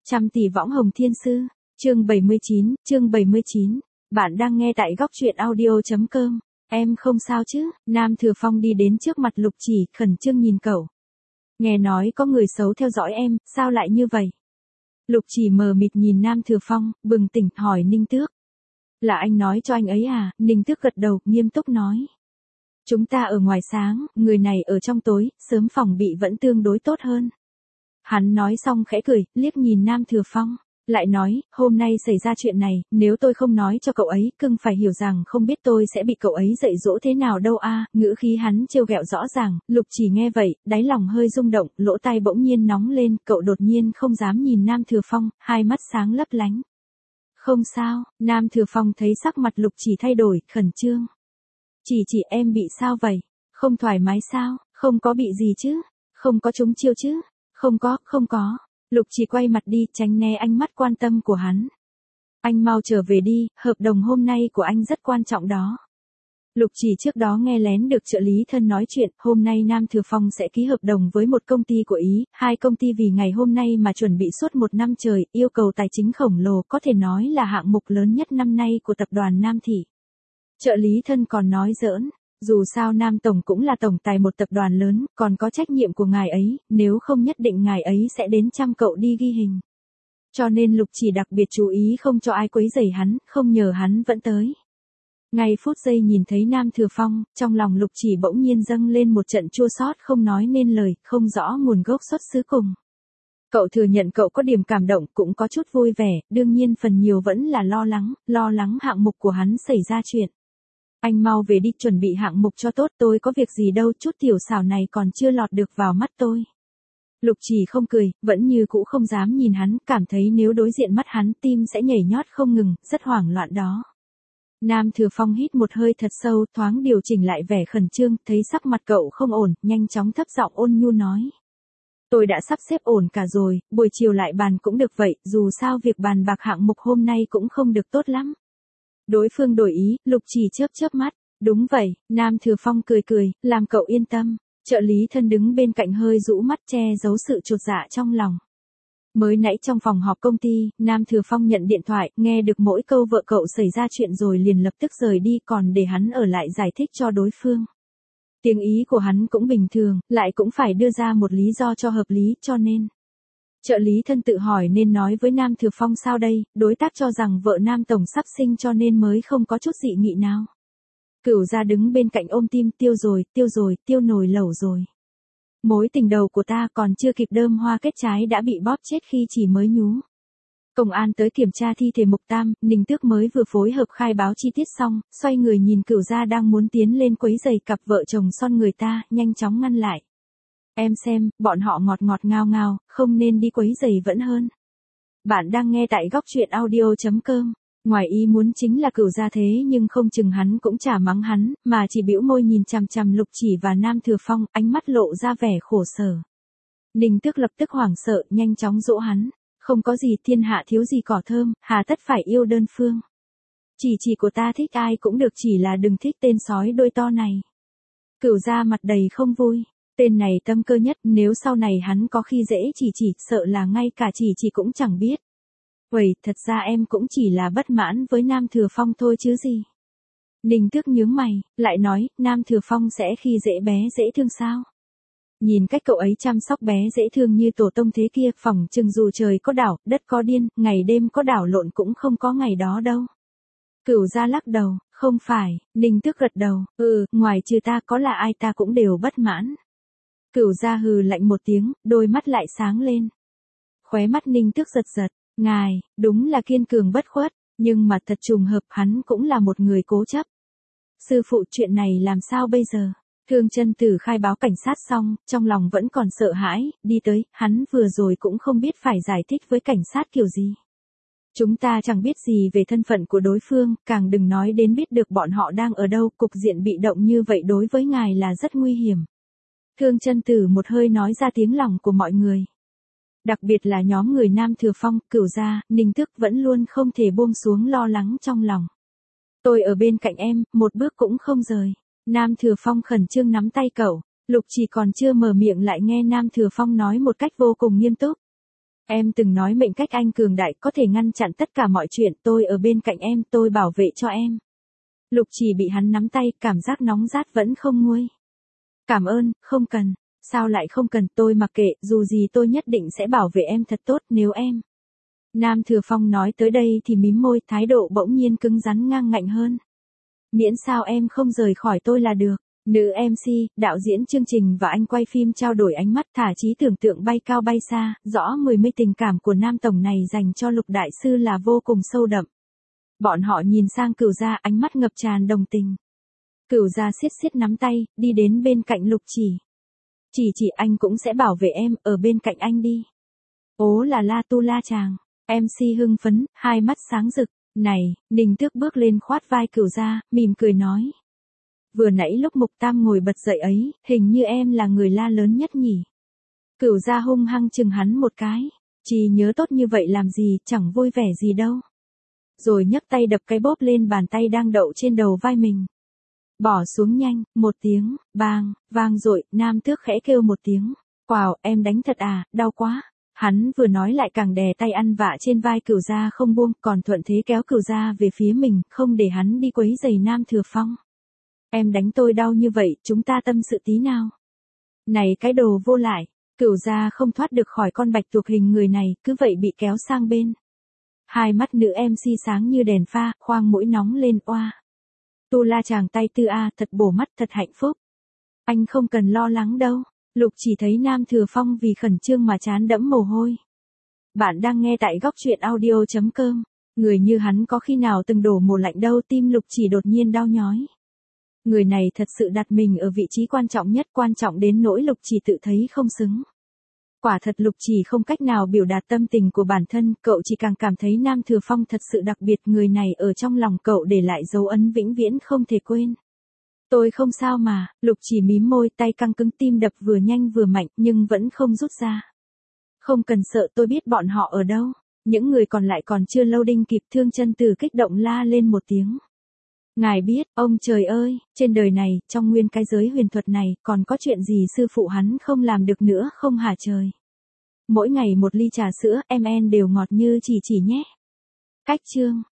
Trăm tỷ võng hồng thiên sư, chương 79, bạn đang nghe tại góc truyện audio.com, em không sao chứ, Nam Thừa Phong đi đến trước mặt Lục Chỉ, khẩn trương nhìn cậu. Nghe nói có người xấu theo dõi em, sao lại như vậy? Lục Chỉ mờ mịt nhìn Nam Thừa Phong, bừng tỉnh, hỏi Ninh Tước. Là anh nói cho anh ấy à? Ninh Tước gật đầu, nghiêm túc nói. Chúng ta ở ngoài sáng, người này ở trong tối, sớm phòng bị vẫn tương đối tốt hơn. Hắn nói xong khẽ cười, liếc nhìn Nam Thừa Phong, lại nói, hôm nay xảy ra chuyện này, nếu tôi không nói cho cậu ấy, cưng phải hiểu rằng không biết tôi sẽ bị cậu ấy dạy dỗ thế nào đâu a. Ngữ khí hắn trêu ghẹo rõ ràng. Lục Chỉ nghe vậy, đáy lòng hơi rung động, lỗ tai bỗng nhiên nóng lên, cậu đột nhiên không dám nhìn Nam Thừa Phong, hai mắt sáng lấp lánh. Không sao, Nam Thừa Phong thấy sắc mặt Lục Chỉ thay đổi, khẩn trương. Chỉ em bị sao vậy? Không thoải mái sao? Không có bị gì chứ? Không có trúng chiêu chứ? Không có. Lục Chỉ quay mặt đi, tránh né ánh mắt quan tâm của hắn. Anh mau trở về đi, hợp đồng hôm nay của anh rất quan trọng đó. Lục Chỉ trước đó nghe lén được trợ lý thân nói chuyện, hôm nay Nam Thừa Phong sẽ ký hợp đồng với một công ty của Ý, hai công ty vì ngày hôm nay mà chuẩn bị suốt một năm trời, yêu cầu tài chính khổng lồ, có thể nói là hạng mục lớn nhất năm nay của tập đoàn Nam Thị. Trợ lý thân còn nói giỡn. Dù sao Nam Tổng cũng là tổng tài một tập đoàn lớn, còn có trách nhiệm của ngài ấy, nếu không nhất định ngài ấy sẽ đến chăm cậu đi ghi hình. Cho nên Lục Chỉ đặc biệt chú ý không cho ai quấy rầy hắn, không nhờ hắn vẫn tới. Ngay phút giây nhìn thấy Nam Thừa Phong, trong lòng Lục Chỉ bỗng nhiên dâng lên một trận chua xót không nói nên lời, không rõ nguồn gốc xuất xứ cùng. Cậu thừa nhận cậu có điểm cảm động, cũng có chút vui vẻ, đương nhiên phần nhiều vẫn là lo lắng hạng mục của hắn xảy ra chuyện. Anh mau về đi, chuẩn bị hạng mục cho tốt, tôi có việc gì đâu, chút tiểu xảo này còn chưa lọt được vào mắt tôi. Lục Chỉ không cười, vẫn như cũ không dám nhìn hắn, cảm thấy nếu đối diện mắt hắn tim sẽ nhảy nhót không ngừng, rất hoảng loạn đó. Nam Thừa Phong hít một hơi thật sâu, thoáng điều chỉnh lại vẻ khẩn trương, thấy sắc mặt cậu không ổn, nhanh chóng thấp giọng ôn nhu nói. Tôi đã sắp xếp ổn cả rồi, buổi chiều lại bàn cũng được vậy, dù sao việc bàn bạc hạng mục hôm nay cũng không được tốt lắm. Đối phương đổi ý, Lục Chỉ chớp mắt. Đúng vậy, Nam Thừa Phong cười, làm cậu yên tâm. Trợ lý thân đứng bên cạnh hơi rũ mắt che giấu sự chột dạ trong lòng. Mới nãy trong phòng họp công ty, Nam Thừa Phong nhận điện thoại, nghe được mỗi câu vợ cậu xảy ra chuyện rồi liền lập tức rời đi, còn để hắn ở lại giải thích cho đối phương. Tiếng ý của hắn cũng bình thường, lại cũng phải đưa ra một lý do cho hợp lý, cho nên. Trợ lý thân tự hỏi nên nói với Nam Thừa Phong sao đây, đối tác cho rằng vợ Nam Tổng sắp sinh cho nên mới không có chút dị nghị nào. Cửu Gia đứng bên cạnh ôm tim, tiêu nồi lẩu rồi. Mối tình đầu của ta còn chưa kịp đơm hoa kết trái đã bị bóp chết khi chỉ mới nhú. Công an tới kiểm tra thi thể Mục Tam, Ninh Tước mới vừa phối hợp khai báo chi tiết xong, xoay người nhìn Cửu Gia đang muốn tiến lên quấy rầy cặp vợ chồng son người ta, nhanh chóng ngăn lại. Em xem, bọn họ ngọt ngào, không nên đi quấy rầy vẫn hơn. Bạn đang nghe tại góc truyện audio.com. Ngoài ý muốn chính là Cửu Gia thế nhưng không chừng hắn cũng chả mắng hắn, mà chỉ bĩu môi nhìn chằm Lục Chỉ và Nam Thừa Phong, ánh mắt lộ ra vẻ khổ sở. Ninh Tước lập tức hoảng sợ, nhanh chóng dỗ hắn. Không có gì, thiên hạ thiếu gì cỏ thơm, hà tất phải yêu đơn phương. Chỉ của ta thích ai cũng được, chỉ là đừng thích tên sói đôi to này. Cửu Gia mặt đầy không vui. Tên này tâm cơ nhất, nếu sau này hắn có khi dễ chỉ, sợ là ngay cả chỉ cũng chẳng biết. Vậy, thật ra em cũng chỉ là bất mãn với Nam Thừa Phong thôi chứ gì. Ninh Tước nhướng mày, lại nói, Nam Thừa Phong sẽ khi dễ bé dễ thương sao? Nhìn cách cậu ấy chăm sóc bé dễ thương như tổ tông thế kia, phỏng chừng dù trời có đảo, đất có điên, ngày đêm có đảo lộn cũng không có ngày đó đâu. Cửu Gia lắc đầu, không phải, Ninh Tước gật đầu, ngoài trừ ta có là ai ta cũng đều bất mãn. Cửu Gia hừ lạnh một tiếng, đôi mắt lại sáng lên. Khóe mắt Ninh Tước giật, ngài, đúng là kiên cường bất khuất, nhưng mà thật trùng hợp hắn cũng là một người cố chấp. Sư phụ, chuyện này làm sao bây giờ? Thương Chân Tử khai báo cảnh sát xong, trong lòng vẫn còn sợ hãi, đi tới, hắn vừa rồi cũng không biết phải giải thích với cảnh sát kiểu gì. Chúng ta chẳng biết gì về thân phận của đối phương, càng đừng nói đến biết được bọn họ đang ở đâu, cục diện bị động như vậy đối với ngài là rất nguy hiểm. Thương Chân Tử một hơi nói ra tiếng lòng của mọi người. Đặc biệt là nhóm người Nam Thừa Phong, Cửu Gia, Ninh Tước vẫn luôn không thể buông xuống lo lắng trong lòng. Tôi ở bên cạnh em, một bước cũng không rời. Nam Thừa Phong khẩn trương nắm tay cậu, Lục Chỉ còn chưa mở miệng lại nghe Nam Thừa Phong nói một cách vô cùng nghiêm túc. Em từng nói mệnh cách anh cường đại có thể ngăn chặn tất cả mọi chuyện, tôi ở bên cạnh em, tôi bảo vệ cho em. Lục Chỉ bị hắn nắm tay, cảm giác nóng rát vẫn không nguôi. Cảm ơn, không cần. Sao lại không cần, tôi mặc kệ, dù gì tôi nhất định sẽ bảo vệ em thật tốt nếu em. Nam Thừa Phong nói tới đây thì mím môi, thái độ bỗng nhiên cứng rắn ngang ngạnh hơn. Miễn sao em không rời khỏi tôi là được. Nữ MC, đạo diễn chương trình và anh quay phim trao đổi ánh mắt, thả trí tưởng tượng bay cao bay xa, rõ 10 tình cảm của nam tổng này dành cho Lục đại sư là vô cùng sâu đậm. Bọn họ nhìn sang Cửu Gia, ánh mắt ngập tràn đồng tình. Cửu Gia siết siết nắm tay, đi đến bên cạnh Lục Chỉ. Chỉ anh cũng sẽ bảo vệ em, ở bên cạnh anh đi. Ố là la tu la chàng. MC hưng phấn, hai mắt sáng rực. Này, Ninh Tước bước lên khoát vai Cửu Gia, mỉm cười nói. Vừa nãy lúc Mục Tam ngồi bật dậy ấy, hình như em là người la lớn nhất nhỉ. Cửu Gia hung hăng chừng hắn một cái. Chỉ nhớ tốt như vậy làm gì, chẳng vui vẻ gì đâu. Rồi nhấc tay đập cái bóp lên bàn tay đang đậu trên đầu vai mình. Bỏ xuống nhanh, một tiếng, bang, vang dội, Nam Tước khẽ kêu một tiếng. Wow, em đánh thật à, đau quá. Hắn vừa nói lại càng đè tay ăn vạ trên vai Cửu Gia không buông, còn thuận thế kéo Cửu Gia về phía mình, không để hắn đi quấy giày Nam Thừa Phong. Em đánh tôi đau như vậy, chúng ta tâm sự tí nào. Này cái đồ vô lại, Cửu Gia không thoát được khỏi con bạch tuộc hình người này, cứ vậy bị kéo sang bên. Hai mắt nữ MC sáng như đèn pha, khoang mũi nóng lên oa. Tu la chàng tay tư a, thật bổ mắt, thật hạnh phúc. Anh không cần lo lắng đâu. Lục Chỉ thấy Nam Thừa Phong vì khẩn trương mà trán đẫm mồ hôi. Bạn đang nghe tại góc truyện audio.com. Người như hắn có khi nào từng đổ mồ lạnh đâu, tim Lục Chỉ đột nhiên đau nhói. Người này thật sự đặt mình ở vị trí quan trọng nhất, quan trọng đến nỗi Lục Chỉ tự thấy không xứng. Quả thật Lục Chỉ không cách nào biểu đạt tâm tình của bản thân, cậu chỉ càng cảm thấy Nam Thừa Phong thật sự đặc biệt, người này ở trong lòng cậu để lại dấu ấn vĩnh viễn không thể quên. Tôi không sao mà, Lục Chỉ mím môi, tay căng cứng, tim đập vừa nhanh vừa mạnh nhưng vẫn không rút ra. Không cần sợ, tôi biết bọn họ ở đâu. Những người còn lại còn chưa loading kịp, Thương Chân Tử kích động la lên một tiếng. Ngài biết, ông trời ơi, trên đời này, trong nguyên cái giới huyền thuật này, còn có chuyện gì sư phụ hắn không làm được nữa không hả trời? Mỗi ngày một ly trà sữa, em đều ngọt như chỉ nhé. Cách chương